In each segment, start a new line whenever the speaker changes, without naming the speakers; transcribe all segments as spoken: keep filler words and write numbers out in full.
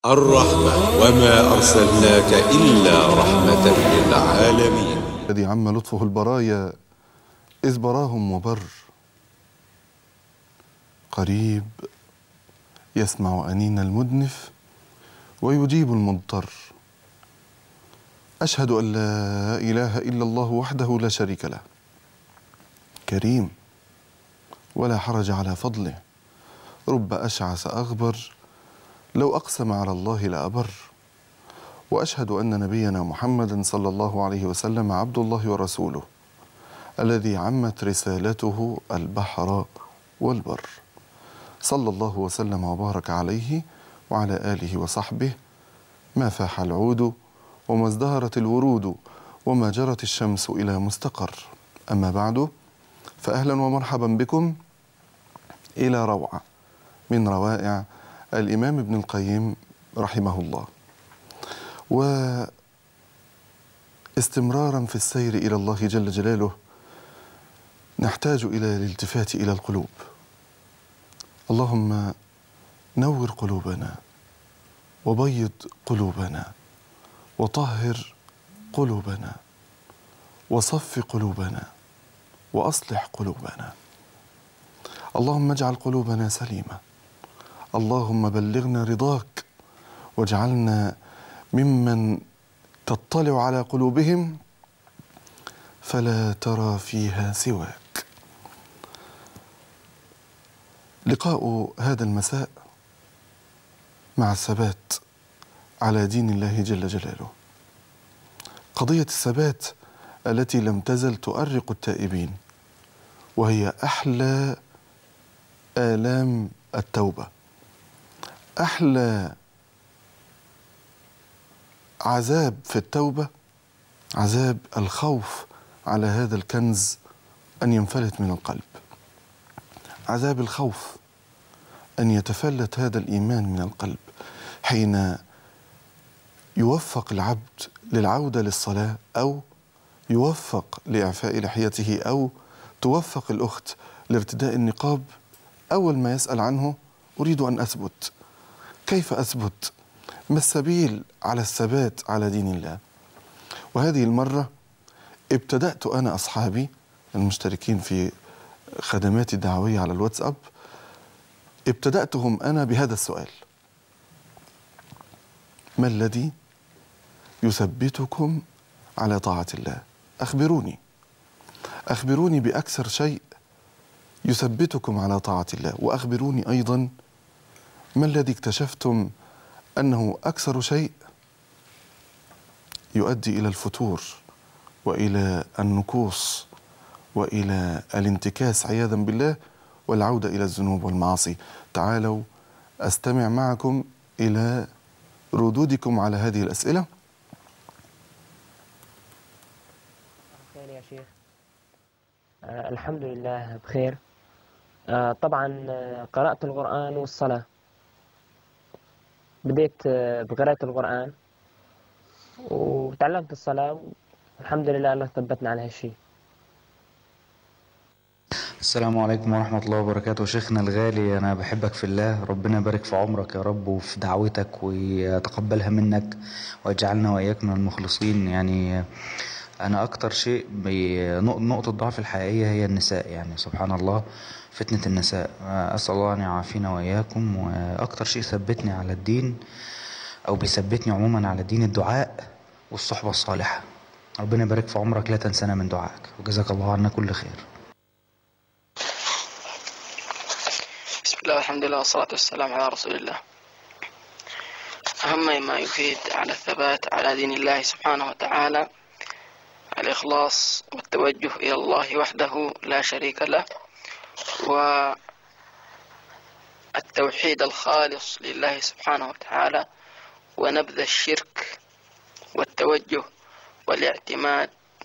الرحمة وما أرسلناك إلا رحمة للعالمين.
الذي عم لطفه البرايا إذ براهم وبر، قريب يسمع أنين المدنف ويجيب المضطر. أشهد أن لا إله إلا الله وحده لا شريك له، كريم ولا حرج على فضله، رب أشعث أغبر لو أقسم على الله لأبر. وأشهد أن نبينا محمدا صلى الله عليه وسلم عبد الله ورسوله، الذي عمت رسالته البحر والبر، صلى الله وسلم وبارك عليه وعلى آله وصحبه، ما فاح العود وما ازدهرت الورود وما جرت الشمس إلى مستقر. أما بعد، فأهلا ومرحبا بكم إلى روعة من روائع الإمام ابن القيم رحمه الله، واستمرارا في السير إلى الله جل جلاله نحتاج إلى الالتفات إلى القلوب. اللهم نور قلوبنا وبيض قلوبنا وطهر قلوبنا وصف قلوبنا وأصلح قلوبنا. اللهم اجعل قلوبنا سليمة. اللهم بلغنا رضاك واجعلنا ممن تطلع على قلوبهم فلا ترى فيها سواك. لقاء هذا المساء مع الثبات على دين الله جل جلاله، قضية الثبات التي لم تزل تؤرق التائبين، وهي أحلى آلام التوبة، أحلى عذاب في التوبة، عذاب الخوف على هذا الكنز أن ينفلت من القلب، عذاب الخوف أن يتفلت هذا الإيمان من القلب حين يوفق العبد للعودة للصلاة، أو يوفق لإعفاء لحيته، أو توفق الأخت لارتداء النقاب. أول ما يسأل عنه: أريد أن أثبت. كيف أثبت؟ ما السبيل على الثبات على دين الله؟ وهذه المرة ابتدأت أنا أصحابي المشتركين في خدماتي الدعوية على الواتساب، ابتدأتهم أنا بهذا السؤال: ما الذي يثبتكم على طاعة الله؟ أخبروني أخبروني بأكثر شيء يثبتكم على طاعة الله، وأخبروني أيضا ما الذي اكتشفتم أنه أكثر شيء يؤدي إلى الفتور وإلى النكوص وإلى الانتكاس عياذا بالله والعودة إلى الذنوب والمعاصي. تعالوا أستمع معكم إلى ردودكم على هذه الأسئلة.
بخير يا شيخ. آه الحمد لله بخير. آه طبعا آه قرأت القرآن والصلاة. بديت آه بقراءة القرآن وتعلمت الصلاة، الحمد لله الله ثبتنا على هالشيء.
السلام عليكم ورحمة الله وبركاته. شيخنا الغالي، أنا بحبك في الله، ربنا يبارك في عمرك يا رب وفي دعوتك ويتقبلها منك ويجعلنا وإياك من المخلصين. يعني أنا أكتر شيء نقطة ضعف الحقيقية هي النساء، يعني سبحان الله فتنة النساء. أسأل الله أن يعافينا وإياكم. وأكتر شيء ثبتني على الدين أو بيثبتني عموما على الدين الدعاء والصحبة الصالحة. ربنا يبارك في عمرك، لا تنسانا من دعائك، وجزاك الله عنا كل خير.
بسم الله والحمد لله والصلاة والسلام على رسول الله. أهم ما يفيد على الثبات على دين الله سبحانه وتعالى الإخلاص والتوجه إلى الله وحده لا شريك له، والتوحيد الخالص لله سبحانه وتعالى، ونبذ الشرك والتوجه والاعتماد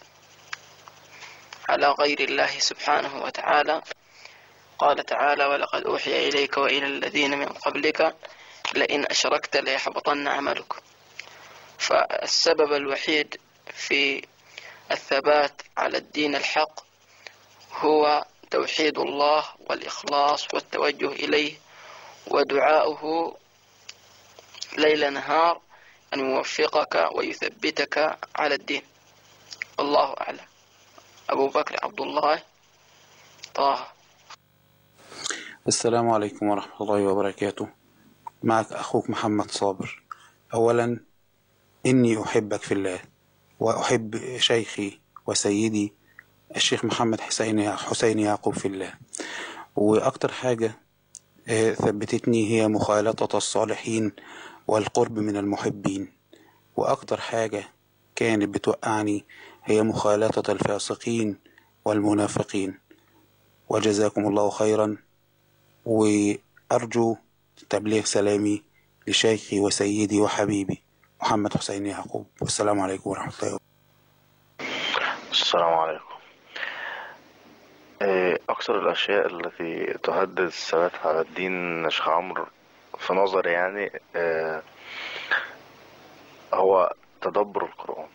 على غير الله سبحانه وتعالى. قال تعالى: ولقد أوحي إليك وإلى الذين من قبلك لئن أشركت ليحبطن عملك. فالسبب الوحيد في الثبات على الدين الحق هو توحيد الله والإخلاص والتوجه إليه ودعاؤه ليل نهار أن يوفقك ويثبتك على الدين. الله أعلم. أبو بكر عبد الله طه.
السلام عليكم ورحمة الله وبركاته. معك أخوك محمد صابر. أولا إني أحبك في الله، وأحب شيخي وسيدي الشيخ محمد حسين حسين يعقوب في الله. وأكتر حاجة ثبتتني هي مخالطة الصالحين والقرب من المحبين، وأكتر حاجة كانت بتوقعني هي مخالطة الفاسقين والمنافقين. وجزاكم الله خيرا، وأرجو تبليغ سلامي لشيخي وسيدي وحبيبي محمد حسين يعقوب. والسلام عليكم ورحمة الله وبركاته.
السلام عليكم. أكثر الأشياء التي تهدد الثبات على الدين شيخ عمرو في نظري يعني هو تدبر القرآن.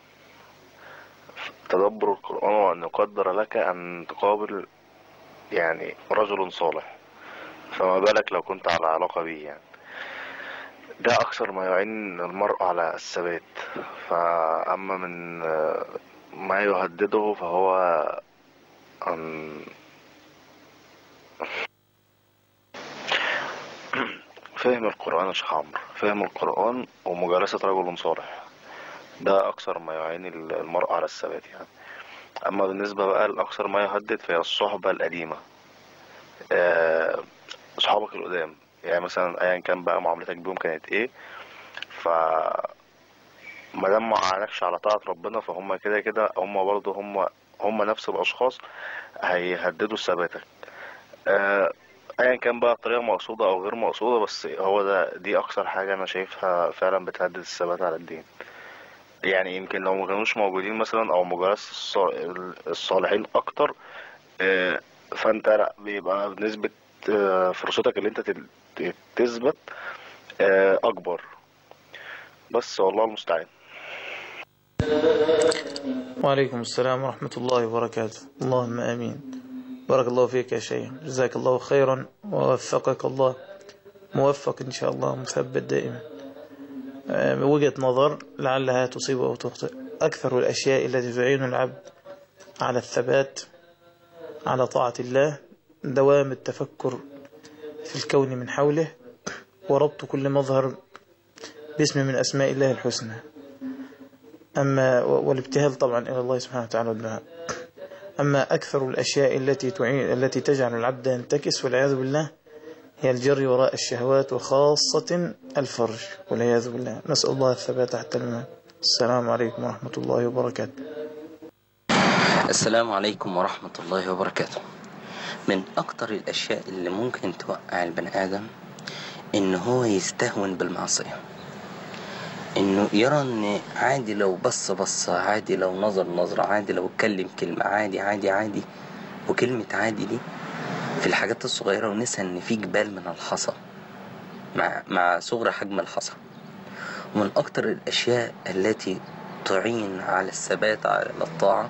تدبر القرآن وأن يقدر لك أن تقابل يعني رجل صالح، فما بالك لو كنت على علاقة به. يعني ده أكثر ما يعين المرء على الثبات. فأما من ما يهدده فهو أن فهم القرآن يا شيخ عمرو، فهم القرآن ومجالسة رجل صالح، ده أكثر ما يعين المرء على الثبات يعني. أما بالنسبة بقى لأكثر ما يهدد فهي الصحبة القديمة، أه صحابك القدام، يعني مثلا أيا كان بقى معاملتك بيهم كانت إيه، ف ما دام ما أعانكش على طاعة ربنا فهم كده كده هم برضه هم هم نفس الأشخاص هيهددوا ثباتك. أه ايا كان بقى الطريقه مقصوده او غير مقصوده، بس هو ده دي اكثر حاجه انا شايفها فعلا بتهدد الثبات على الدين. يعني يمكن لو ما كانوش موجودين مثلا او مجالس الصالحين اكتر، فانت لا بيبقى بنسبه فرصتك اللي انت تثبت اكبر. بس والله المستعان.
وعليكم السلام ورحمه الله وبركاته. اللهم امين. بارك الله فيك يا شيخ، جزاك الله خيرا ووفقك الله، موفق إن شاء الله، مثبت دائما. وجهة نظر لعلها تصيب أو تخطئ. أكثر الأشياء التي تعين العبد على الثبات على طاعة الله دوام التفكر في الكون من حوله، وربط كل مظهر باسم من أسماء الله الحسنى، أما والابتهال طبعا إلى الله سبحانه وتعالى والدعاء. أما أكثر الأشياء التي تعين التي تجعل العبد ينتكس والعياذ بالله هي الجري وراء الشهوات، وخاصة الفرج والعياذ بالله. نسأل الله الثبات حتى الممات. السلام عليكم ورحمة الله وبركاته.
السلام عليكم ورحمة الله وبركاته. من أكتر الأشياء اللي ممكن توقع البني آدم إن هو يستهون بالمعصية، إنه يرى إن عادي لو بص بصة، عادي لو نظر نظرة، عادي لو اتكلم كلمة، عادي عادي عادي. وكلمة عادي دي في الحاجات الصغيرة، ونسى إن في جبال من الحصى مع مع صغر حجم الحصى. ومن أكتر الأشياء التي تعين على الثبات على الطاعة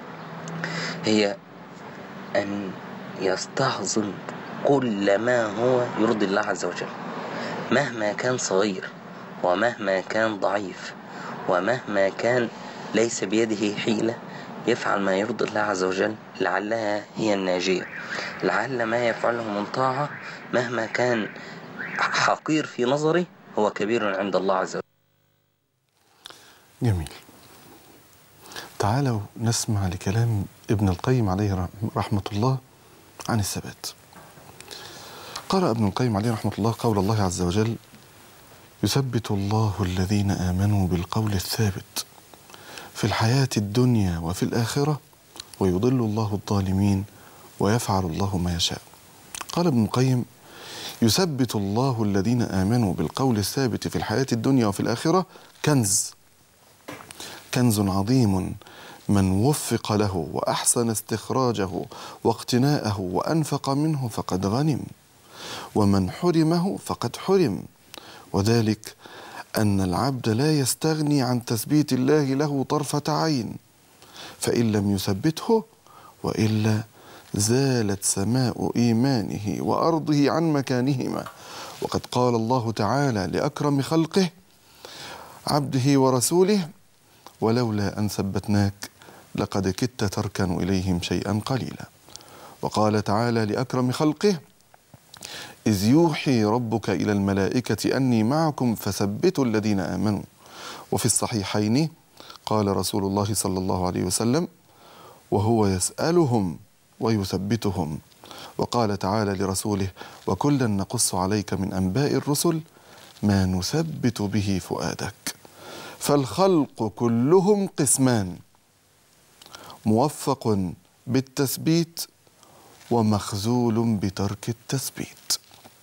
هي أن يستعظم كل ما هو يرضي الله عز وجل، مهما كان صغير ومهما كان ضعيف ومهما كان ليس بيده حيلة، يفعل ما يرضي الله عز وجل، لعلها هي الناجية. لعل ما يفعله من طاعة مهما كان حقير في نظري هو كبير عند الله عز وجل.
جميل. تعالوا نسمع لكلام ابن القيم عليه رحمة الله عن الثبات. قرأ ابن القيم عليه رحمة الله قول الله عز وجل: يثبت الله الذين آمنوا بالقول الثابت في الحياة الدنيا وفي الآخرة ويضل الله الظالمين ويفعل الله ما يشاء. قال ابن القيم: يثبت الله الذين آمنوا بالقول الثابت في الحياة الدنيا وفي الآخرة كنز كنز عظيم، من وفق له وأحسن استخراجه واقتناءه وأنفق منه فقد غنم، ومن حرمه فقد حرم. وذلك أن العبد لا يستغني عن تثبيت الله له طرفة عين، فإن لم يثبته وإلا زالت سماء إيمانه وأرضه عن مكانهما، وقد قال الله تعالى لأكرم خلقه عبده ورسوله: ولولا أن ثبتناك لقد كدت تركن إليهم شيئا قليلا. وقال تعالى لأكرم خلقه: إذ يوحي ربك إلى الملائكة أني معكم فثبتوا الذين آمنوا. وفي الصحيحين قال رسول الله صلى الله عليه وسلم وهو يسألهم ويثبتهم. وقال تعالى لرسوله: وكلا نقص عليك من أنباء الرسل ما نثبت به فؤادك. فالخلق كلهم قسمان: موفق بالتثبيت ومخذول بترك التثبيت.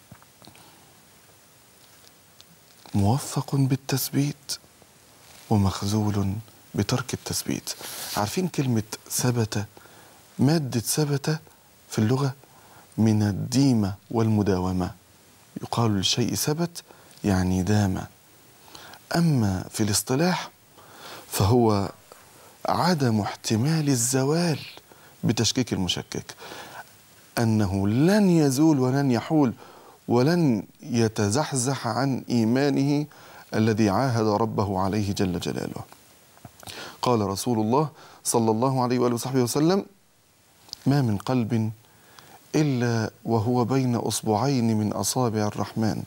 موفق بالتثبيت ومخذول بترك التثبيت. عارفين كلمة ثبت؟ مادة ثبت في اللغة من الديمة والمداومة، يقال للشيء ثبت يعني دام. أما في الاصطلاح فهو عدم احتمال الزوال بتشكيك المشكك، أنه لن يزول ولن يحول ولن يتزحزح عن إيمانه الذي عاهد ربه عليه جل جلاله. قال رسول الله صلى الله عليه وآله وصحبه وسلم: ما من قلب إلا وهو بين أصبعين من أصابع الرحمن،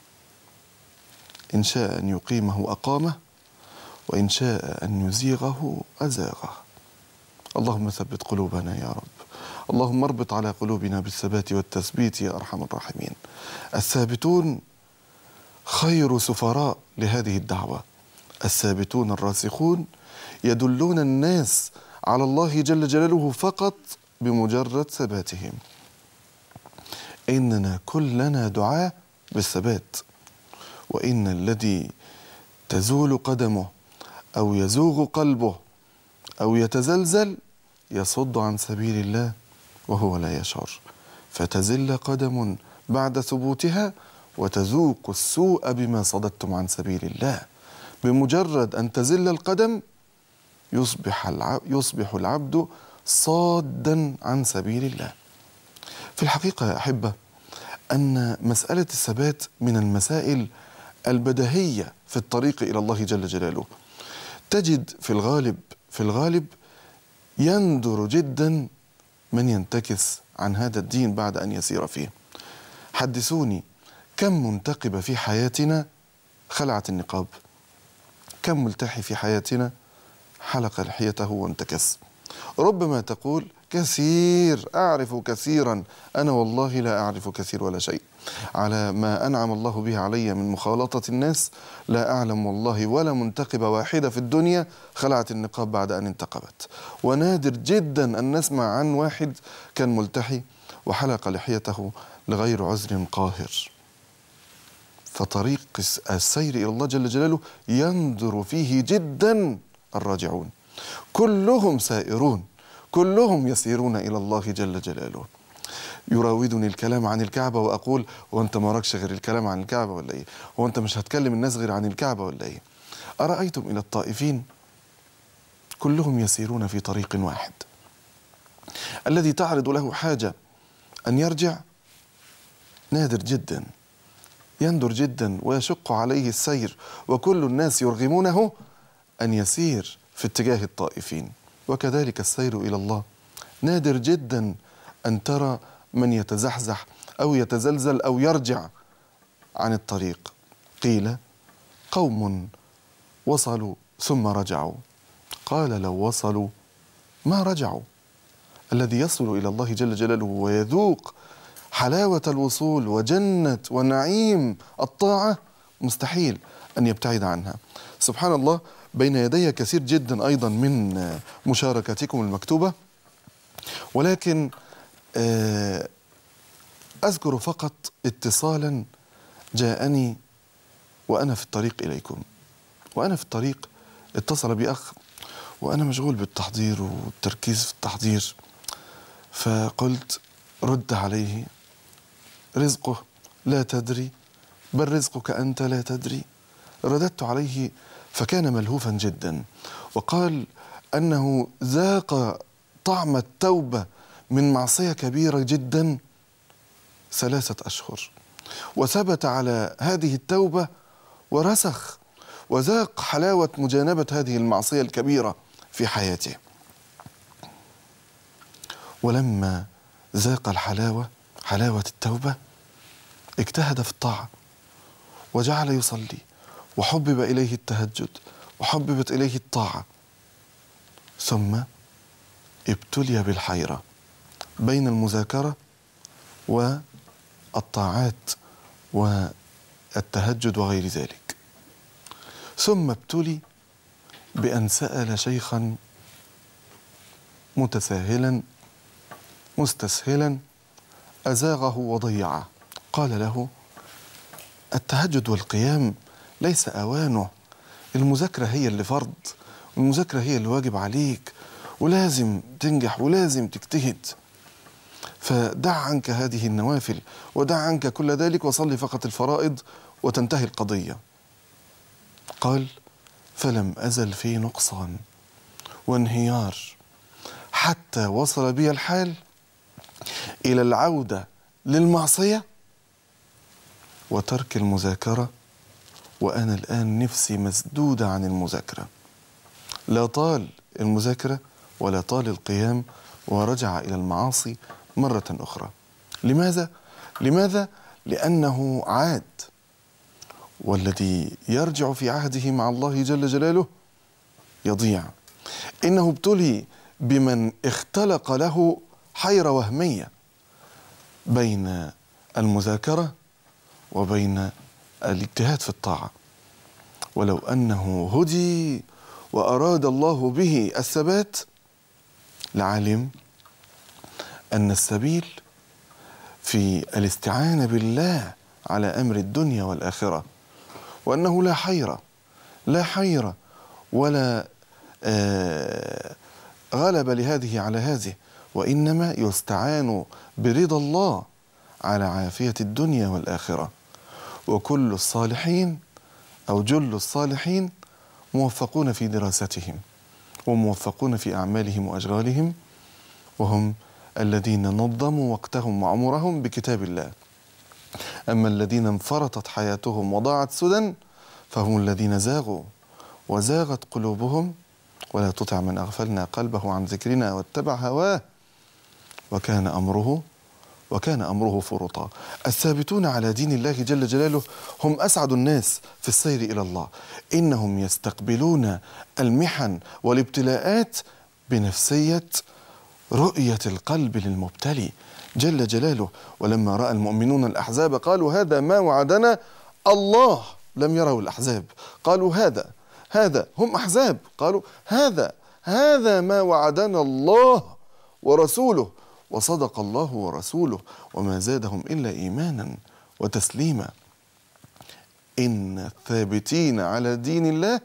إن شاء أن يقيمه أقامه وإن شاء أن يزيغه أزاغه. اللهم ثبت قلوبنا يا رب، اللهم اربط على قلوبنا بالثبات والتثبيت يا أرحم الراحمين. الثابتون خير سفراء لهذه الدعوة، الثابتون الراسخون يدلون الناس على الله جل جلاله فقط بمجرد ثباتهم. إننا كلنا دعاة بالثبات، وإن الذي تزول قدمه أو يزوغ قلبه أو يتزلزل يصد عن سبيل الله وهو لا يشعر، فتزل قدم بعد ثبوتها وتذوق السوء بما صددتم عن سبيل الله. بمجرد أن تزل القدم يصبح العبد, يصبح العبد صادا عن سبيل الله. في الحقيقة يا أحبة أن مسألة الثبات من المسائل البديهية في الطريق إلى الله جل جلاله. تجد في الغالب في الغالب يندر جدا من ينتكس عن هذا الدين بعد أن يسير فيه. حدثوني كم منتقبة في حياتنا خلعت النقاب؟ كم ملتحي في حياتنا حلق لحيته وانتكس؟ ربما تقول كثير، أعرف كثيرا. أنا والله لا أعرف كثير ولا شيء. على ما أنعم الله به علي من مخالطة الناس لا أعلم والله ولا منتقبة واحدة في الدنيا خلعت النقاب بعد أن انتقبت. ونادر جدا أن نسمع عن واحد كان ملتحي وحلق لحيته لغير عذر قاهر. فطريق السير إلى الله جل جلاله يندر فيه جدا الراجعون، كلهم سائرون، كلهم يسيرون إلى الله جل جلاله. يراودني الكلام عن الكعبة وأقول: وأنت ما راكش غير الكلام عن الكعبة ولا إيه؟ هو أنت مش هتكلم الناس غير عن الكعبة ولا إيه؟ أرأيتم إلى الطائفين كلهم يسيرون في طريق واحد. الذي تعرض له حاجة أن يرجع نادر جدا، يندر جدا ويشق عليه السير، وكل الناس يرغمونه أن يسير في اتجاه الطائفين. وكذلك السير إلى الله نادر جدا أن ترى من يتزحزح أو يتزلزل أو يرجع عن الطريق. قيل: قوم وصلوا ثم رجعوا. قال: لو وصلوا ما رجعوا. الذي يصل إلى الله جل جلاله ويذوق حلاوة الوصول وجنة ونعيم الطاعة مستحيل أن يبتعد عنها. سبحان الله، بين يدي كثير جدا أيضا من مشاركاتكم المكتوبة، ولكن أذكر فقط اتصالا جاءني وأنا في الطريق إليكم. وأنا في الطريق اتصل بي أخ وأنا مشغول بالتحضير والتركيز في التحضير، فقلت: رد عليه، رزقه لا تدري بل رزقك أنت لا تدري. رددت عليه فكان ملهوفا جدا، وقال أنه ذاق طعم التوبة من معصية كبيرة جدا ثلاثة أشهر. وثبت على هذه التوبة ورسخ وذاق حلاوة مجانبة هذه المعصية الكبيرة في حياته. ولما ذاق الحلاوة، حلاوة التوبة، اجتهد في الطاعة وجعل يصلي، وحبب إليه التهجد وحببت إليه الطاعة، ثم ابتلي بالحيرة بين المذاكرة والطاعات والتهجد وغير ذلك، ثم ابتلي بأن سأل شيخا متساهلا مستسهلا أزاغه وضيعه، قال له: التهجد والقيام ليس أوانه، المذاكرة هي اللي فرض، والمذاكرة هي اللي واجب عليك، ولازم تنجح ولازم تجتهد، فدع عنك هذه النوافل ودع عنك كل ذلك وصلي فقط الفرائض وتنتهي القضية. قال: فلم أزل في نقصان وانهيار حتى وصل بي الحال إلى العودة للمعصية وترك المذاكرة، وأنا الآن نفسي مسدودة عن المذاكرة، لا طال المذاكرة ولا طال القيام، ورجع إلى المعاصي مرة أخرى. لماذا؟ لماذا؟ لأنه عاد، والذي يرجع في عهده مع الله جل جلاله يضيع. إنه ابتلي بمن اختلق له حيرة وهمية بين المذاكرة وبين الاجتهاد في الطاعة، ولو أنه هدي وأراد الله به الثبات لعلم أن السبيل في الاستعانة بالله على أمر الدنيا والآخرة، وأنه لا حيرة لا حيرة ولا آه غلب لهذه على هذه، وإنما يستعان برضا الله على عافية الدنيا والآخرة. وكل الصالحين أو جل الصالحين موفقون في دراستهم وموفقون في أعمالهم وأشغالهم، وهم الذين نظموا وقتهم وعمرهم بكتاب الله. أما الذين انفرطت حياتهم وضاعت سدى فهم الذين زاغوا وزاغت قلوبهم، ولا تطع من أغفلنا قلبه عن ذكرنا واتبع هواه وكان أمره وكان أمره فرطا. الثابتون على دين الله جل جلاله هم أسعد الناس في السير إلى الله، إنهم يستقبلون المحن والابتلاءات بنفسية رؤية القلب للمبتلي جل جلاله. ولما رأى المؤمنون الأحزاب قالوا: هذا ما وعدنا الله. لم يروا الأحزاب، قالوا: هذا هذا هم أحزاب، قالوا: هذا هذا ما وعدنا الله ورسوله وصدق الله ورسوله وما زادهم إلا إيمانا وتسليما. إن الثابتين على دين الله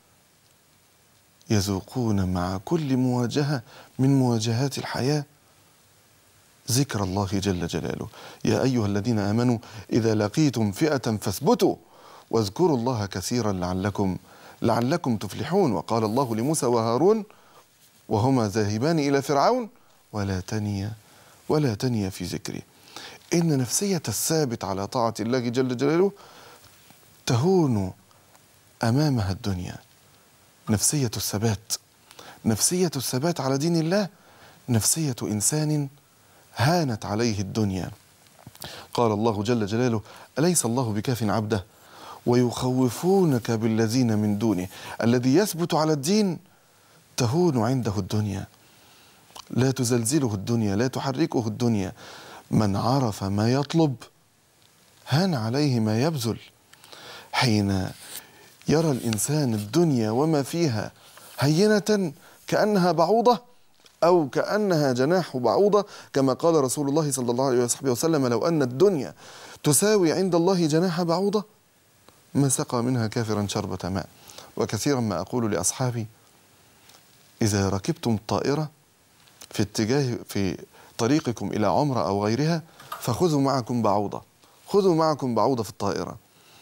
يذوقون مع كل مواجهة من مواجهات الحياة ذكر الله جل جلاله. يا أيها الذين آمنوا إذا لقيتم فئة فاثبتوا واذكروا الله كثيرا لعلكم لعلكم تفلحون. وقال الله لموسى وهارون وهما ذاهبان إلى فرعون: ولا تنيا ولا تنيا في ذكري. إن نفسية الثابت على طاعة الله جل جلاله تهون أمامها الدنيا. نفسية الثبات نفسية الثبات على دين الله نفسية إنسان هانت عليه الدنيا. قال الله جل جلاله: أليس الله بكاف عبده ويخوفونك بالذين من دونه. الذي يثبت على الدين تهون عنده الدنيا، لا تزلزله الدنيا، لا تحركه الدنيا. من عرف ما يطلب هان عليه ما يبذل. حين يرى الإنسان الدنيا وما فيها هينة كأنها بعوضة أو كأنها جناح بعوضة، كما قال رسول الله صلى الله عليه وسلم: لو أن الدنيا تساوي عند الله جناح بعوضة ما سقى منها كافرا شربة ماء. وكثيرا ما أقول لأصحابي: إذا ركبتم الطائرة في اتجاه في طريقكم إلى عمرة أو غيرها فخذوا معكم بعوضة، خذوا معكم بعوضة في الطائرة.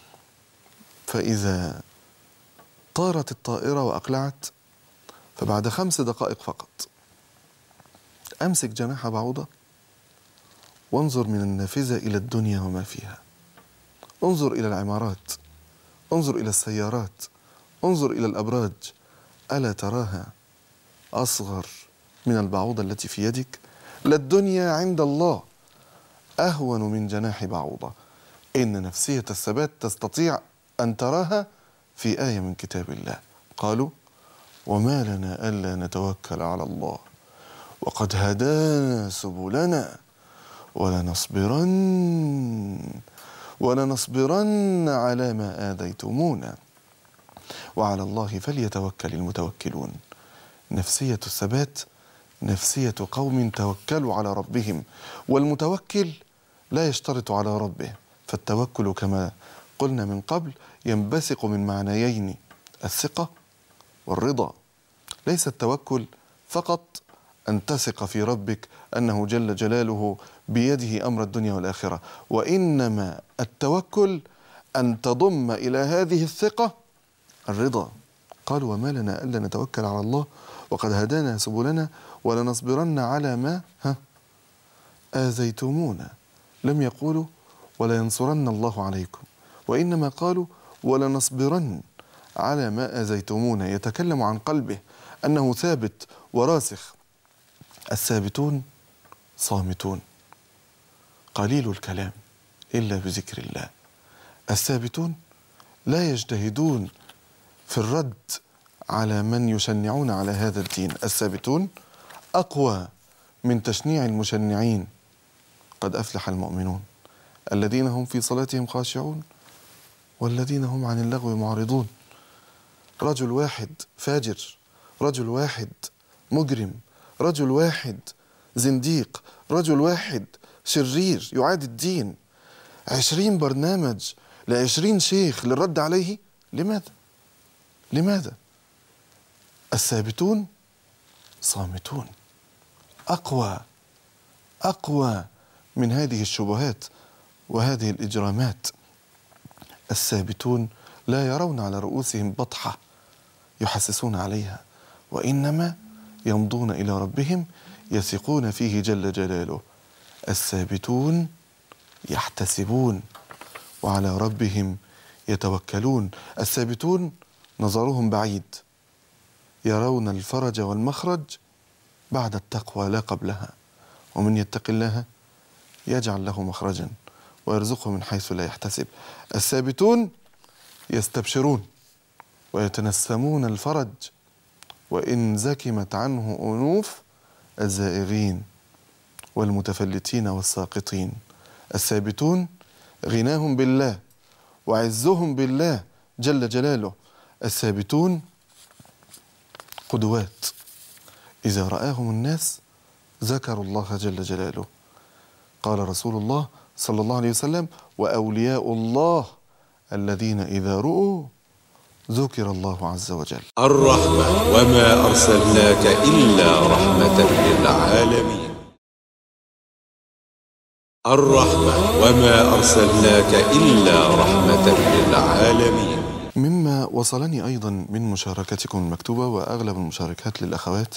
فإذا طارت الطائرة وأقلعت فبعد خمس دقائق فقط أمسك جناح بعوضة وانظر من النافذة إلى الدنيا وما فيها، انظر إلى العمارات، انظر إلى السيارات، انظر إلى الأبراج، ألا تراها أصغر من البعوضة التي في يدك؟ للدنيا عند الله أهون من جناح بعوضة. إن نفسية الثبات تستطيع أن تراها في آية من كتاب الله. قالوا وما لنا ألا نتوكل على الله وقد هدانا سبلنا ولنصبرن ولنصبرن على ما آذيتمونا وعلى الله فليتوكل المتوكلون. نفسية الثبات نفسية قوم توكلوا على ربهم، والمتوكل لا يشترط على ربه، فالتوكل كما قلنا من قبل ينبثق من معنيين: الثقة والرضا. ليس التوكل فقط أن تثق في ربك أنه جل جلاله بيده أمر الدنيا والآخرة، وإنما التوكل أن تضم إلى هذه الثقة الرضا. قالوا وما لنا ألا نتوكل على الله وقد هدانا سبلنا ولنصبرن على ما ها آذيتمونا. لم يقولوا ولينصرن الله عليكم، وإنما قالوا ولنصبرن على ما آذيتمونا. يتكلم عن قلبه أنه ثابت وراسخ. الثابتون صامتون، قليل الكلام إلا بذكر الله. الثابتون لا يجتهدون في الرد على من يشنعون على هذا الدين. الثابتون أقوى من تشنيع المشنعين. قد أفلح المؤمنون الذين هم في صلاتهم خاشعون والذين هم عن اللغو معرضون. رجل واحد فاجر، رجل واحد مجرم، رجل واحد زنديق، رجل واحد شرير يعادي الدين، عشرين برنامج لعشرين شيخ للرد عليه. لماذا؟ لماذا؟ الثابتون صامتون، أقوى أقوى من هذه الشبهات وهذه الإجرامات. الثابتون لا يرون على رؤوسهم بطحة يحسسون عليها، وإنما يمضون إلى ربهم يثقون فيه جل جلاله. الثابتون يحتسبون وعلى ربهم يتوكلون. الثابتون نظرهم بعيد، يرون الفرج والمخرج بعد التقوى لا قبلها. ومن يتق الله يجعل له مخرجا ويرزقه من حيث لا يحتسب. الثابتون يستبشرون ويتنسمون الفرج وإن زكمت عنه أنوف الزائغين والمتفلتين والساقطين. الثابتون غناهم بالله وعزهم بالله جل جلاله. الثابتون قدوات، إذا رآهم الناس ذكروا الله جل جلاله. قال رسول الله صلى الله عليه وسلم وأولياء الله الذين إذا رؤوا ذكر الله عز وجل.
الرحمة وما أرسلناك إلا رحمة للعالمين. الرحمة وما أرسلناك إلا رحمة للعالمين.
مما وصلني أيضا من مشاركتكم المكتوبة، وأغلب المشاركات للأخوات،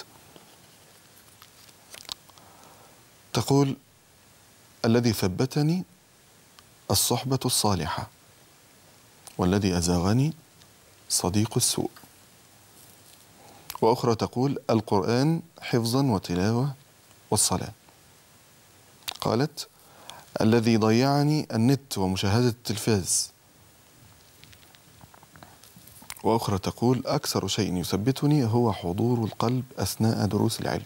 تقول الذي ثبتني الصحبة الصالحة والذي أزاغني صديق السوء. وأخرى تقول القرآن حفظا وتلاوة والصلاة. قالت الذي ضيعني النت ومشاهدة التلفاز. وأخرى تقول أكثر شيء يثبتني هو حضور القلب أثناء دروس العلم.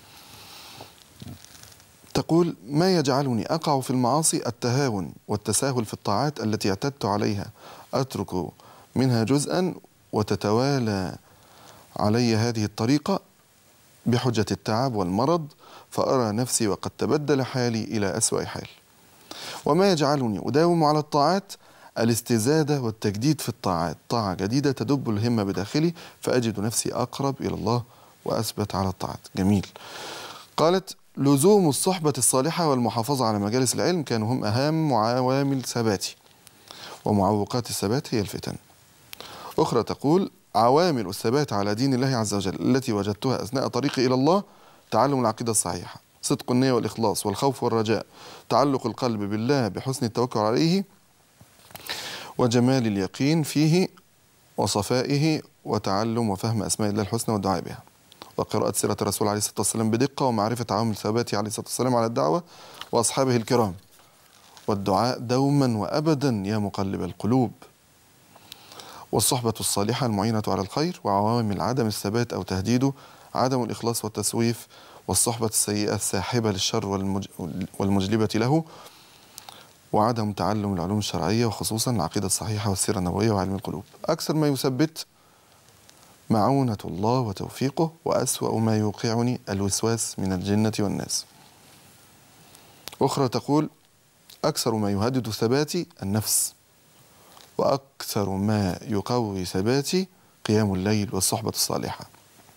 تقول ما يجعلني أقع في المعاصي التهاون والتساهل في الطاعات التي اعتدت عليها، أترك منها جزءا وتتوالى علي هذه الطريقة بحجة التعب والمرض، فأرى نفسي وقد تبدل حالي إلى أسوأ حال. وما يجعلني أداوم على الطاعات الاستزادة والتجديد في الطاعات، طاعة جديدة تدب الهمة بداخلي فأجد نفسي أقرب إلى الله وأثبت على الطاعات. جميل. قالت لزوم الصحبة الصالحة والمحافظة على مجالس العلم كانوا هم أهم عوامل ثباتي، ومعوقات الثبات هي الفتن. أخرى تقول عوامل الثبات على دين الله عز وجل التي وجدتها أثناء طريقي إلى الله: تعلم العقيدة الصحيحة، صدق النية والإخلاص والخوف والرجاء، تعلق القلب بالله بحسن التوكل عليه، وجمال اليقين فيه وصفائه وتعلم وفهم أسماء الله الحسنى والدعاء بها، وقراءة سيرة الرسول عليه الصلاة والسلام بدقة، ومعرفة عوامل ثباته عليه الصلاة والسلام على الدعوة وأصحابه الكرام، والدعاء دوما وأبدا يا مقلب القلوب، والصحبة الصالحة المعينة على الخير، وعوامل عدم الثبات أو تهديده عدم الإخلاص والتسويف، والصحبة السيئة الساحبة للشر والمج... والمجلبة له، وعدم تعلم العلوم الشرعية وخصوصا العقيدة الصحيحة والسيرة النبوية وعلم القلوب. أكثر ما يثبت معونة الله وتوفيقه، وأسوأ ما يوقعني الوسواس من الجنة والناس. أخرى تقول: أكثر ما يهدد ثباتي النفس، وأكثر ما يقوي ثباتي قيام الليل والصحبة الصالحة.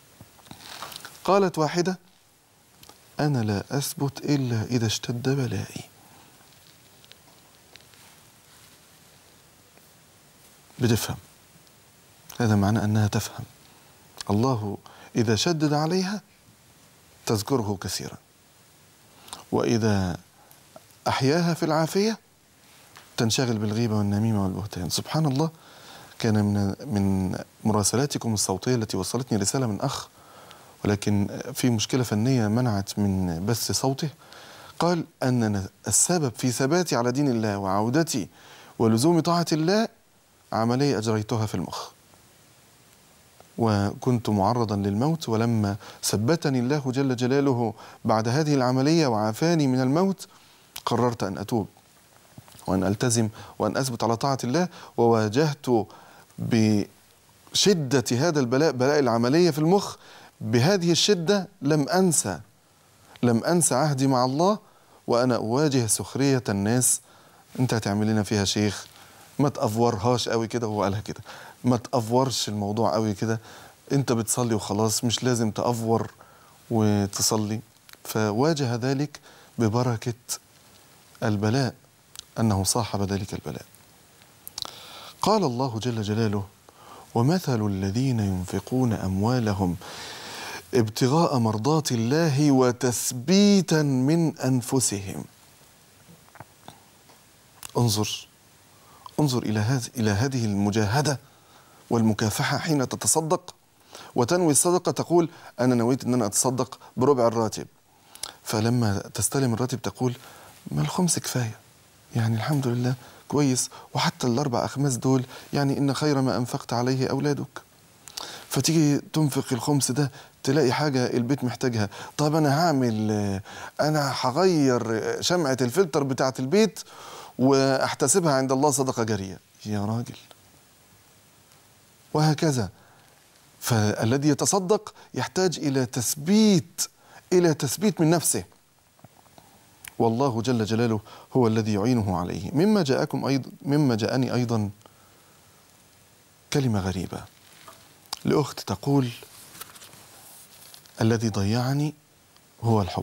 قالت واحدة: أنا لا أثبت إلا إذا اشتد بلائي. بتفهم، هذا معنى أنها تفهم. الله إذا شدد عليها تذكره كثيرا، وإذا أحياها في العافية تنشغل بالغيبة والنميمة والبهتان. سبحان الله، كان من من مراسلاتكم الصوتية التي وصلتني رسالة من أخ، ولكن في مشكلة فنية منعت من بث صوته. قال أن السبب في ثباتي على دين الله وعودتي ولزوم طاعة الله عملية أجريتها في المخ، وكنت معرضا للموت، ولما ثبتني الله جل جلاله بعد هذه العملية وعافاني من الموت قررت أن أتوب وأن ألتزم وأن أثبت على طاعة الله. وواجهت بشدة هذا البلاء، بلاء العملية في المخ، بهذه الشدة لم أنسى لم أنسى عهدي مع الله، وأنا أواجه سخرية الناس. أنت هتعمل لنا فيها شيخ، ما تأفورهاش قوي كده، هو قالها كده، ما تأفورش الموضوع قوي كده، أنت بتصلي وخلاص، مش لازم تأفور وتصلي. فواجه ذلك ببركة البلاء، أنه صاحب ذلك البلاء. قال الله جل جلاله: ومثل الذين ينفقون أموالهم ابتغاء مرضات الله وتثبيتا من أنفسهم. انظر انظر إلى هذه إلى هذه المجاهدة والمكافحة حين تتصدق وتنوي الصدقة. تقول: أنا نويت أن أنا أتصدق بربع الراتب، فلما تستلم الراتب تقول: ما الخمس كفاية، يعني الحمد لله كويس، وحتى الأربع أخماس دول يعني إن خير ما أنفقت عليه أولادك. فتيجي تنفق الخمس ده تلاقي حاجة البيت محتاجها، طب أنا هعمل أنا هغير شمعة الفلتر بتاعة البيت واحتسبها عند الله صدقة جارية. يا راجل، وهكذا. فالذي يتصدق يحتاج إلى تثبيت إلى تثبيت من نفسه، والله جل جلاله هو الذي يعينه عليه. مما جاءكم أيضا مما جاءني أيضا كلمة غريبة لأخت تقول: الذي ضيعني هو الحب،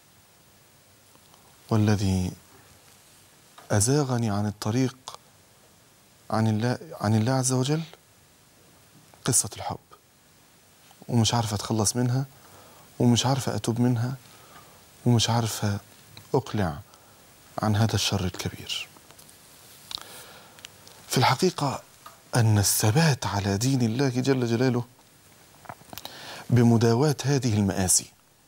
والذي أزاغني عن الطريق عن الله عن الله عز وجل قصة الحب، ومش عارفة أتخلص منها، ومش عارفة أتوب منها، ومش عارفة أقلع عن هذا الشر الكبير. في الحقيقة أن الثبات على دين الله جل جلاله بمداواة هذه المآسي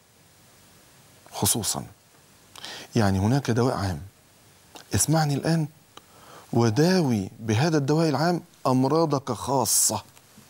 خصوصا، يعني هناك دواء عام، اسمعني الآن، وداوي بهذا الدواء العام أمراضك خاصة.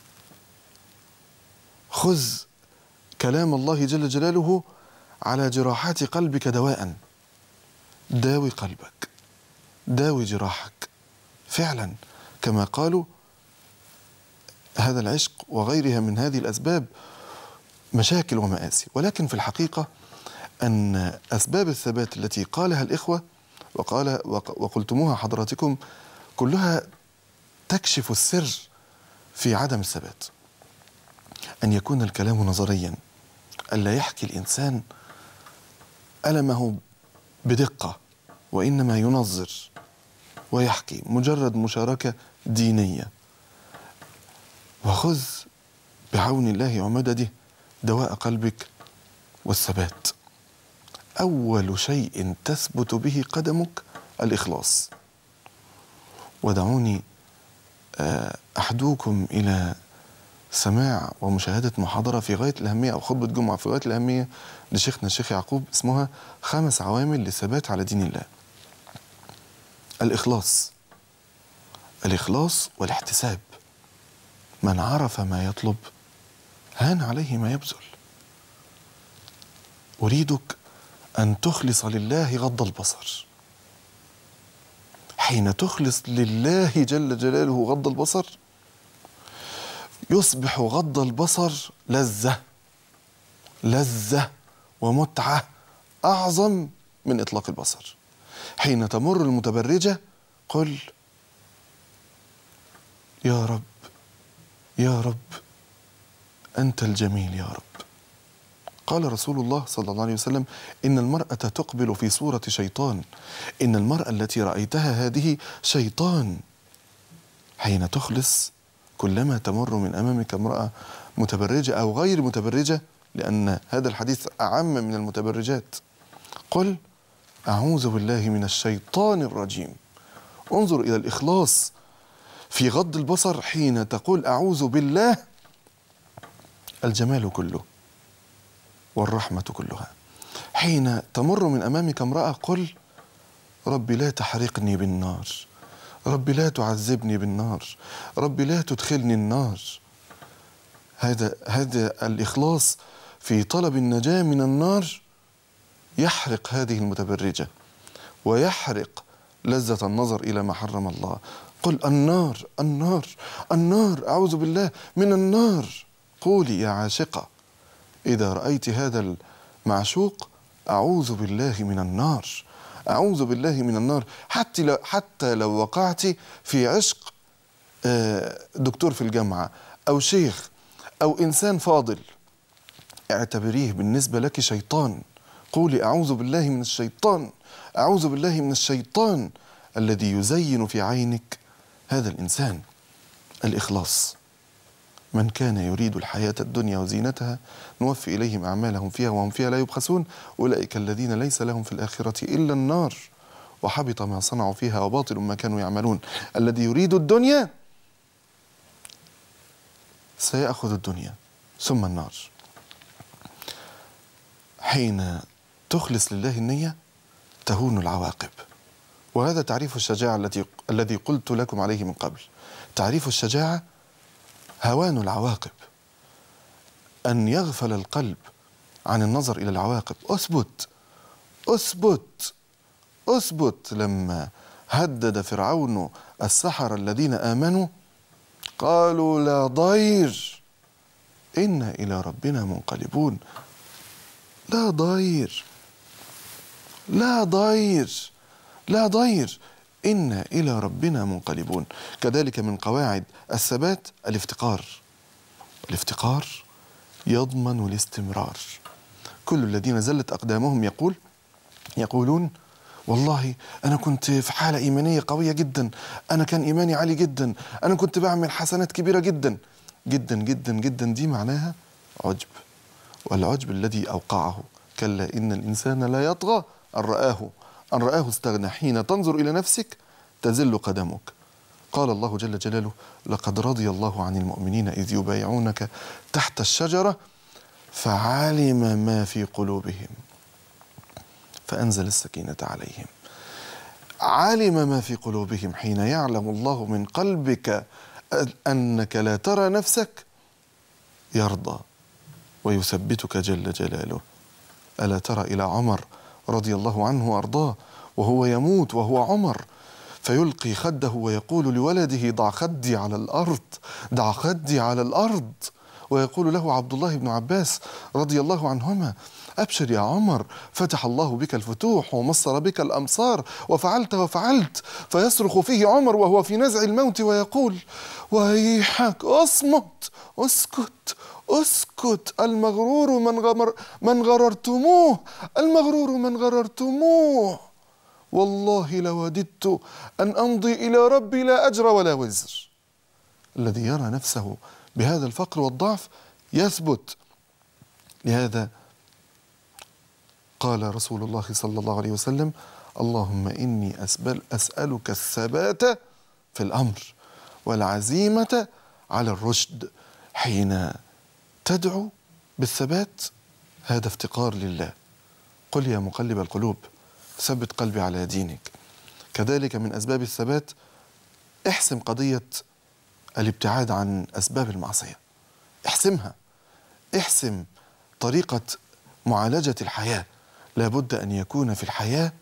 خذ كلام الله جل جلاله على جراحات قلبك دواء، داوي قلبك، داوي جراحك. فعلا كما قالوا هذا العشق وغيرها من هذه الأسباب مشاكل ومآسي، ولكن في الحقيقة أن أسباب الثبات التي قالها الإخوة وقال وقلتموها حضراتكم كلها تكشف السر في عدم الثبات. أن يكون الكلام نظريا، ألا يحكي الإنسان ألمه بدقة، وإنما ينظر ويحكي مجرد مشاركة دينية. وخذ بعون الله ومدده دواء قلبك والثبات. أول شيء تثبت به قدمك الإخلاص، ودعوني أحدوكم إلى سماع ومشاهدة محاضرة في غاية الأهمية أو خطبة جمعة في غاية الأهمية لشيخنا الشيخ يعقوب، اسمها خمس عوامل للثبات على دين الله. الإخلاص، الإخلاص والاحتساب. من عرف ما يطلب هان عليه ما يبذل. أريدك أن تخلص لله غض البصر. حين تخلص لله جل جلاله غض البصر يصبح غض البصر لذة لذة ومتعة أعظم من إطلاق البصر. حين تمر المتبرجة قل يا رب يا رب أنت الجميل يا رب. قال رسول الله صلى الله عليه وسلم إن المرأة تقبل في صورة شيطان، إن المرأة التي رأيتها هذه شيطان. حين تخلص كلما تمر من أمامك امرأة متبرجة أو غير متبرجة، لأن هذا الحديث أعم من المتبرجات، قل أعوذ بالله من الشيطان الرجيم. انظر إلى الإخلاص في غض البصر. حين تقول أعوذ بالله الجمال كله والرحمة كلها. حين تمر من أمامك امرأة قل رب لا تحرقني بالنار، رب لا تعذبني بالنار، رب لا تدخلني النار. هذا هذا الإخلاص في طلب النجاة من النار يحرق هذه المتبرجة ويحرق لذة النظر إلى ما حرم الله. قل النار النار النار، أعوذ بالله من النار. قولي يا عاشقة إذا رأيت هذا المعشوق أعوذ بالله من النار، أعوذ بالله من النار. حتى لو, حتى لو وقعت في عشق دكتور في الجامعة أو شيخ أو إنسان فاضل، اعتبريه بالنسبة لك شيطان. قولي أعوذ بالله من الشيطان، أعوذ بالله من الشيطان الذي يزين في عينك هذا الإنسان. الإخلاص. من كان يريد الحياة الدنيا وزينتها نوفي إليهم أعمالهم فيها وهم فيها لا يبخسون أولئك الذين ليس لهم في الآخرة إلا النار وحبط ما صنعوا فيها وباطل ما كانوا يعملون. الذي يريد الدنيا سيأخذ الدنيا ثم النار. حين تخلص لله النية تهون العواقب. وهذا تعريف الشجاعة التي الذي قلت لكم عليه من قبل. تعريف الشجاعة هوان العواقب، أن يغفل القلب عن النظر إلى العواقب. أثبت أثبت أثبت. لما هدد فرعون السحرة الذين آمنوا قالوا لا ضير إنا إلى ربنا منقلبون. لا ضير لا ضير لا ضير إنا إلى ربنا منقلبون. كذلك من قواعد الثبات الافتقار. الافتقار يضمن الاستمرار. كل الذين زلت أقدامهم يقول يقولون والله أنا كنت في حالة إيمانية قوية جدا، أنا كان إيماني عالي جدا، أنا كنت بعمل حسنات كبيرة جدا جدا جدا جدا. دي معناها عجب، والعجب الذي أوقعه. كلا إن الإنسان لا يطغى أن رآه أن رآه استغنى. حين تنظر إلى نفسك تزل قدمك. قال الله جل جلاله لقد رضي الله عن المؤمنين إذ يبايعونك تحت الشجرة فعلم ما في قلوبهم فأنزل السكينة عليهم. علم ما في قلوبهم. حين يعلم الله من قلبك أنك لا ترى نفسك يرضى ويثبتك جل جلاله. ألا ترى إلى عمر رضي الله عنه وأرضاه وهو يموت وهو عمر فيلقي خده ويقول لولده ضع خدي على الأرض ضع خدي على الأرض، ويقول له عبد الله بن عباس رضي الله عنهما أبشر يا عمر فتح الله بك الفتوح ومصر بك الأمصار وفعلت وفعلت. فيصرخ فيه عمر وهو في نزع الموت ويقول ويحك اصمت اسكت اسكت المغرور من غمر من غررتموه المغرور من غررتموه والله لوددت أن أمضي إلى ربي لا أجر ولا وزر. الذي يرى نفسه بهذا الفقر والضعف يثبت. لهذا قال رسول الله صلى الله عليه وسلم اللهم إني أسبل أسألك الثبات في الأمر والعزيمة على الرشد. حين تدعو بالثبات هذا افتقار لله. قل يا مقلب القلوب ثبت قلبي على دينك. كذلك من أسباب الثبات احسم قضية الابتعاد عن أسباب المعصية، احسمها، احسم طريقة معالجة الحياة. لابد أن يكون في الحياة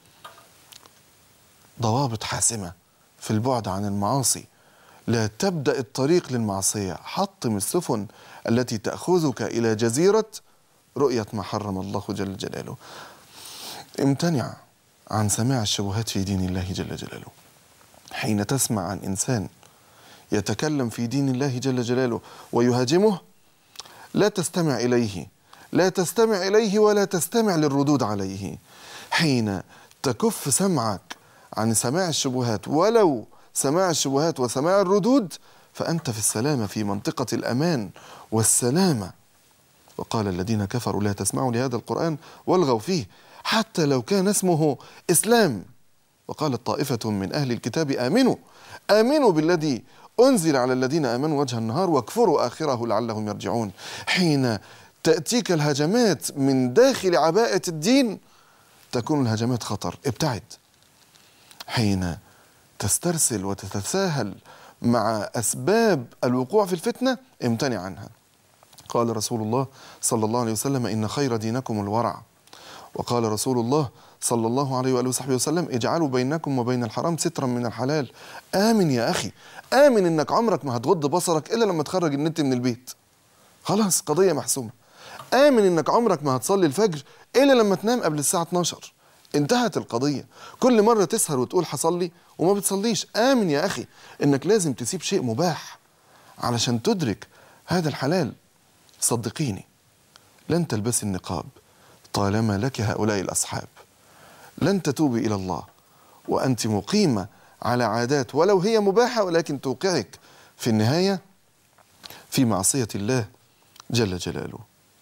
ضوابط حاسمة في البعد عن المعاصي. لا تبدأ الطريق للمعصية، حطم السفن التي تأخذك إلى جزيرة رؤية ما حرم الله جل جلاله. امتنع عن سماع الشبهات في دين الله جل جلاله. حين تسمع عن إنسان يتكلم في دين الله جل جلاله ويهاجمه، لا تستمع إليه، لا تستمع إليه ولا تستمع للردود عليه. حين تكف سمعك عن سماع الشبهات ولو سماع الشبهات وسماع الردود، فأنت في السلامة، في منطقة الأمان والسلامة. وقال الذين كفروا لا تسمعوا لهذا القرآن والغوا فيه حتى لو كان اسمه إسلام. وقالت طائفة من أهل الكتاب آمنوا آمنوا بالذي أنزل على الذين آمنوا وجه النهار واكفروا آخره لعلهم يرجعون. حين تأتيك الهجمات من داخل عباءة الدين تكون الهجمات خطر، ابتعد. حين تسترسل وتتساهل مع أسباب الوقوع في الفتنة امتنع عنها. قال رسول الله صلى الله عليه وسلم إن خير دينكم الورع. وقال رسول الله صلى الله عليه وآله وصحبه وسلم اجعلوا بينكم وبين الحرام سترا من الحلال. آمن يا أخي، آمن إنك عمرك ما هتغض بصرك إلا لما تخرج النت من البيت. خلاص قضية محسومة. آمن إنك عمرك ما هتصلي الفجر إلا لما تنام قبل الساعة اتناشر. انتهت القضية. كل مرة تسهر وتقول حصلي وما بتصليش. آمن يا أخي إنك لازم تسيب شيء مباح علشان تدرك هذا الحلال. صدقيني لن تلبسي النقاب طالما لك هؤلاء الأصحاب. لن تتوبي إلى الله وأنت مقيمة على عادات ولو هي مباحة ولكن توقعك في النهاية في معصية الله جل جلاله.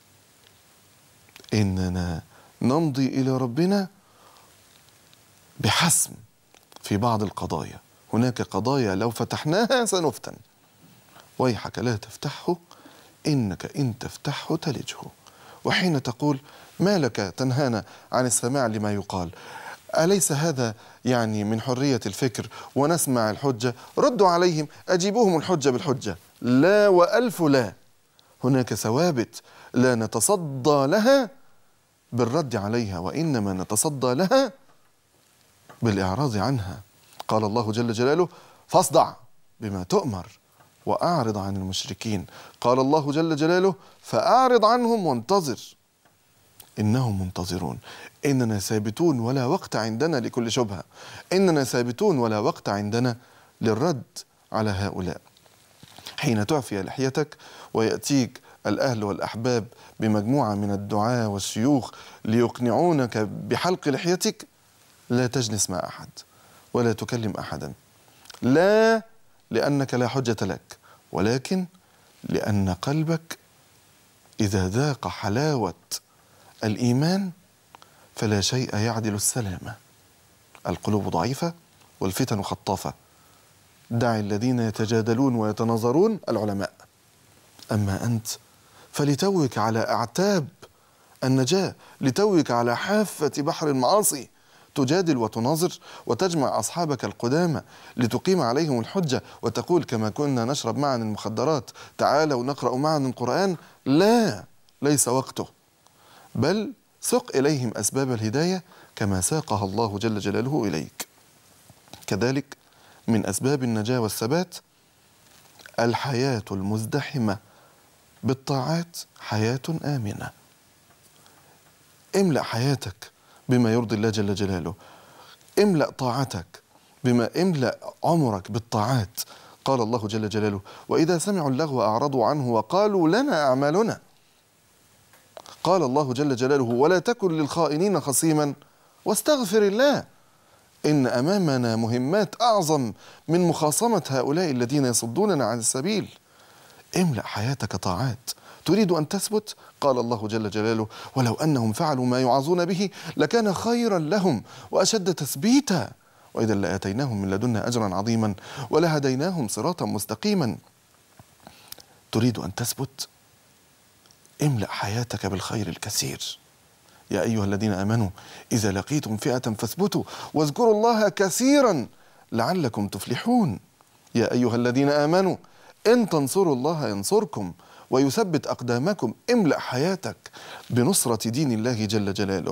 إننا نمضي إلى ربنا بحسم في بعض القضايا. هناك قضايا لو فتحناها سنفتن. ويحك لا تفتحه إنك إن تفتحه تلجه. وحين تقول ما لك تنهانا عن السماع لما يقال، أليس هذا يعني من حرية الفكر ونسمع الحجة؟ ردوا عليهم أجيبوهم الحجة بالحجة. لا وألف لا. هناك ثوابت لا نتصدى لها بالرد عليها وإنما نتصدى لها بالإعراض عنها. قال الله جل جلاله فاصدع بما تؤمر وأعرض عن المشركين. قال الله جل جلاله فأعرض عنهم وانتظر إنهم منتظرون. إننا ثابتون ولا وقت عندنا لكل شبهة. إننا ثابتون ولا وقت عندنا للرد على هؤلاء. حين تعفي لحيتك ويأتيك الأهل والأحباب بمجموعة من الدعاة والشيوخ ليقنعونك بحلق لحيتك، لا تجلس مع أحد ولا تكلم أحدا. لا لأنك لا حجة لك، ولكن لأن قلبك إذا ذاق حلاوة الإيمان فلا شيء يعدل السلامة. القلوب ضعيفة والفتن خطافة. دع الذين يتجادلون ويتناظرون العلماء. أما أنت فلتوك على أعتاب النجاة، لتوك على حافة بحر المعاصي، تجادل وتناظر وتجمع أصحابك القدامى لتقيم عليهم الحجة وتقول كما كنا نشرب معا المخدرات تعالوا نقرأ معا القرآن. لا، ليس وقته. بل سق إليهم أسباب الهداية كما ساقها الله جل جلاله إليك. كذلك من أسباب النجاة والثبات الحياة المزدحمة بالطاعات حياة آمنة. املأ حياتك بما يرضي الله جل جلاله. املأ طاعتك بما املأ عمرك بالطاعات. قال الله جل جلاله وإذا سمعوا اللغو أعرضوا عنه وقالوا لنا أعمالنا. قال الله جل جلاله ولا تكن للخائنين خصيما واستغفر الله. إن أمامنا مهمات أعظم من مخاصمة هؤلاء الذين يصدوننا عن السبيل. املأ حياتك طاعات. تريد أن تثبت؟ قال الله جل جلاله ولو أنهم فعلوا ما يوعظون به لكان خيرا لهم وأشد تثبيتا وإذا لآتيناهم من لدنا أجرا عظيما ولهديناهم صراطا مستقيما. تريد أن تثبت؟ املأ حياتك بالخير الكثير. يا أيها الذين آمنوا إذا لقيتم فئة فاثبتوا واذكروا الله كثيرا لعلكم تفلحون. يا أيها الذين آمنوا إن تنصروا الله ينصركم ويثبت أقدامكم. املأ حياتك بنصرة دين الله جل جلاله.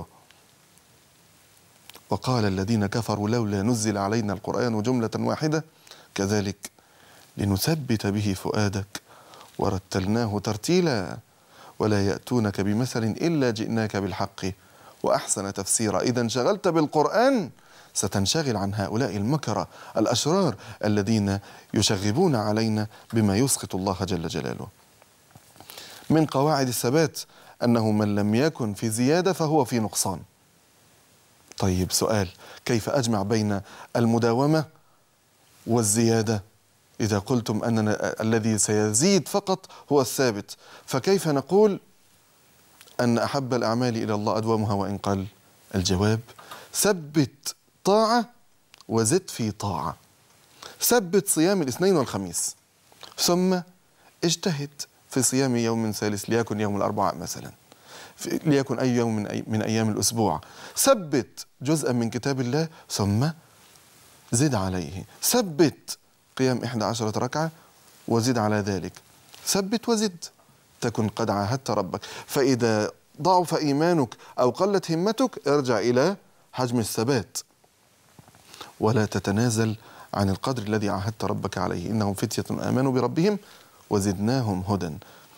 وقال الذين كفروا لولا نزل علينا القرآن جملة واحدة كذلك لنثبت به فؤادك ورتلناه ترتيلا ولا يأتونك بمثل إلا جئناك بالحق وأحسن تفسيرا. إذا انشغلت بالقرآن ستنشغل عن هؤلاء المكرة الأشرار الذين يشغبون علينا بما يسخط الله جل جلاله. من قواعد الثبات أنه من لم يكن في زيادة فهو في نقصان. طيب سؤال، كيف أجمع بين المداومة والزيادة؟ إذا قلتم أننا الذي سيزيد فقط هو الثابت، فكيف نقول أن أحب الأعمال إلى الله أدومها وإن قل؟ الجواب: ثبت طاعة وزد في طاعة. ثبت صيام الاثنين والخميس، ثم اجتهد في صيام يوم ثالث ليكن يوم الأربعاء مثلا، ليكن أي يوم من, أي من أيام الأسبوع. ثبت جزءا من كتاب الله ثم زد عليه. ثبت قيام إحدى عشرة ركعة وزد على ذلك. ثبت وزد، تكن قد عاهدت ربك. فإذا ضعف إيمانك أو قلت همتك ارجع إلى حجم الثبات ولا تتنازل عن القدر الذي عاهدت ربك عليه. إنهم فتية آمنوا بربهم وزدناهم هدى.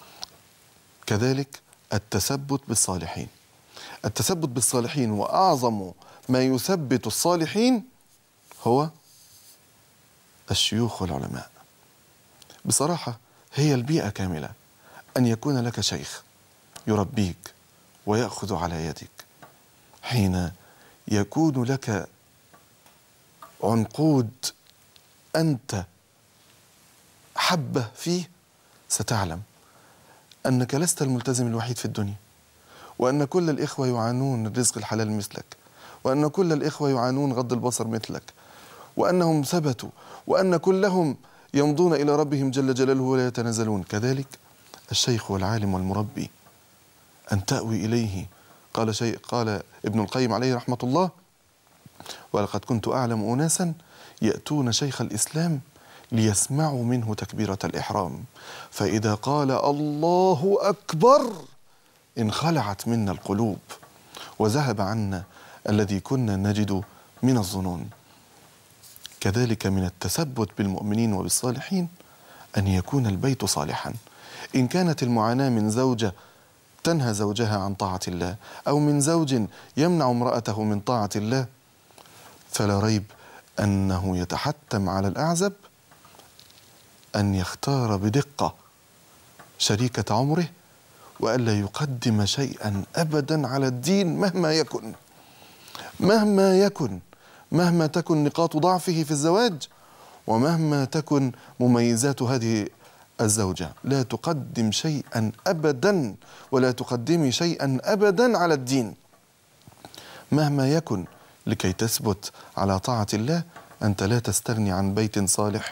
كذلك التثبت بالصالحين. التثبت بالصالحين وأعظم ما يثبت الصالحين هو الشيوخ والعلماء. بصراحة هي البيئة كاملة، أن يكون لك شيخ يربيك ويأخذ على يدك. حين يكون لك عنقود أنت حبة فيه ستعلم أنك لست الملتزم الوحيد في الدنيا، وأن كل الإخوة يعانون الرزق الحلال مثلك، وأن كل الإخوة يعانون غض البصر مثلك، وأنهم ثبتوا، وأن كلهم يمضون إلى ربهم جل جلاله ولا يتنازلون. كذلك الشيخ والعالم والمربي أن تأوي إليه. قال شيء قال ابن القيم عليه رحمة الله: ولقد كنت أعلم أناسا يأتون شيخ الإسلام ليسمعوا منه تكبيرة الإحرام، فإذا قال الله أكبر انخلعت منا القلوب وذهب عنا الذي كنا نجد من الظنون. كذلك من التثبت بالمؤمنين وبالصالحين أن يكون البيت صالحا. إن كانت المعاناة من زوجة تنهى زوجها عن طاعة الله، أو من زوج يمنع امرأته من طاعة الله، فلا ريب أنه يتحتم على الأعزب أن يختار بدقة شريكة عمره وألا يقدم شيئا أبدا على الدين مهما يكن مهما يكن مهما تكن نقاط ضعفه في الزواج، ومهما تكن مميزات هذه الزوجة. لا تقدم شيئا أبدا ولا تقدمي شيئا أبدا على الدين مهما يكن، لكي تثبت على طاعة الله. أنت لا تستغني عن بيت صالح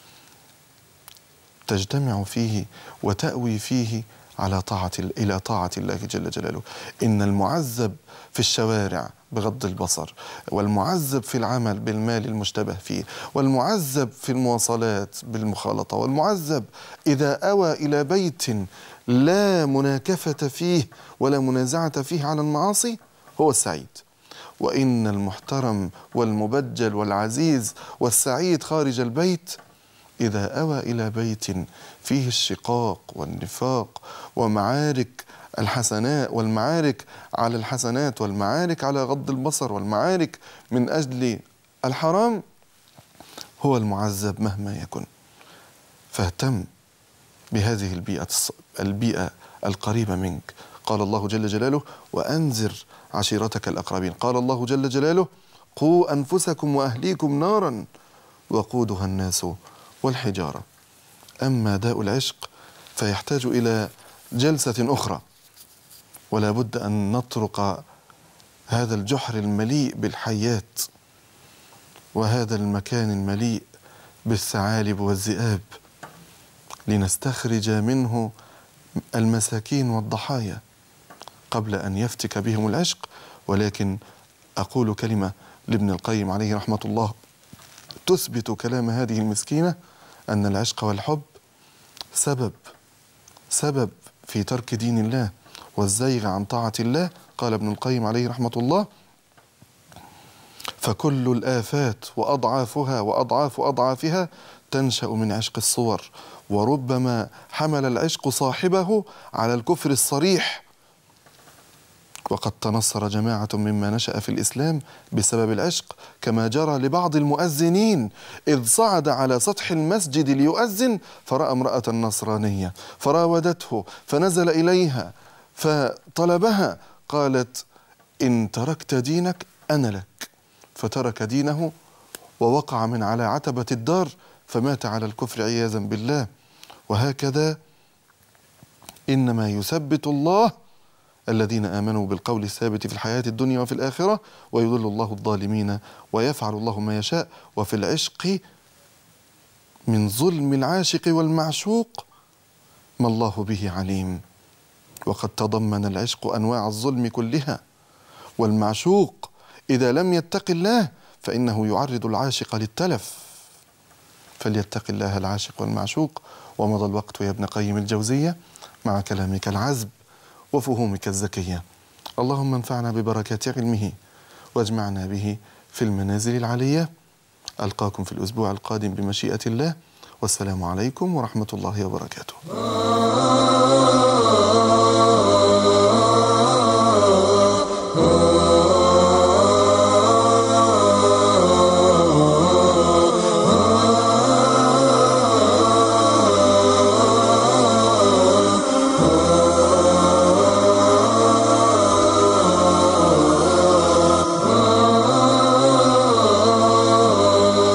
تجتمع فيه وتأوي فيه على طاعة إلى طاعة الله جل جلاله. إن المعذب في الشوارع بغض البصر، والمعذب في العمل بالمال المشتبه فيه، والمعذب في المواصلات بالمخالطة، والمعذب إذا أوى إلى بيت لا مناكفة فيه ولا منازعة فيه عن المعاصي هو السعيد. وإن المحترم والمبجل والعزيز والسعيد خارج البيت إذا أوى إلى بيت فيه الشقاق والنفاق ومعارك الحسنات والمعارك على الحسنات والمعارك على غض البصر والمعارك من أجل الحرام، هو المعذب مهما يكن. فاهتم بهذه البيئة البيئة القريبة منك. قال الله جل جلاله: وأنذر عشيرتك الأقربين. قال الله جل جلاله: قوا أنفسكم وأهليكم نارا وقودها الناس والحجارة. أما داء العشق فيحتاج إلى جلسة أخرى، ولا بد أن نطرق هذا الجحر المليء بالحيات وهذا المكان المليء بالثعالب والذئاب لنستخرج منه المساكين والضحايا قبل أن يفتك بهم العشق. ولكن أقول كلمة لابن القيم عليه رحمة الله تثبت كلام هذه المسكينة، أن العشق والحب سبب سبب في ترك دين الله والزيغ عن طاعة الله. قال ابن القيم عليه رحمة الله: فكل الآفات وأضعافها وأضعاف أضعافها تنشأ من عشق الصور، وربما حمل العشق صاحبه على الكفر الصريح. وقد تنصر جماعة مما نشأ في الإسلام بسبب العشق، كما جرى لبعض المؤذنين إذ صعد على سطح المسجد ليؤذن فرأى امرأة نصرانية فراودته فنزل إليها فطلبها، قالت: إن تركت دينك أنا لك، فترك دينه ووقع من على عتبة الدار فمات على الكفر عياذا بالله. وهكذا إنما يثبت الله الذين آمنوا بالقول الثابت في الحياة الدنيا وفي الآخرة، ويضل الله الظالمين ويفعل الله ما يشاء. وفي العشق من ظلم العاشق والمعشوق ما الله به عليم، وقد تضمن العشق أنواع الظلم كلها. والمعشوق إذا لم يتق الله فإنه يعرض العاشق للتلف، فليتق الله العاشق والمعشوق. ومضى الوقت يا ابن قيم الجوزية مع كلامك العذب وفهومك الزكية. اللهم انفعنا ببركات علمه واجمعنا به في المنازل العلية. ألقاكم في الأسبوع القادم بمشيئة الله، والسلام عليكم ورحمة الله وبركاته.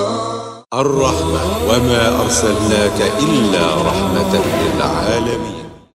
الرحمة وما أرسلناك إلا رحمة للعالمين.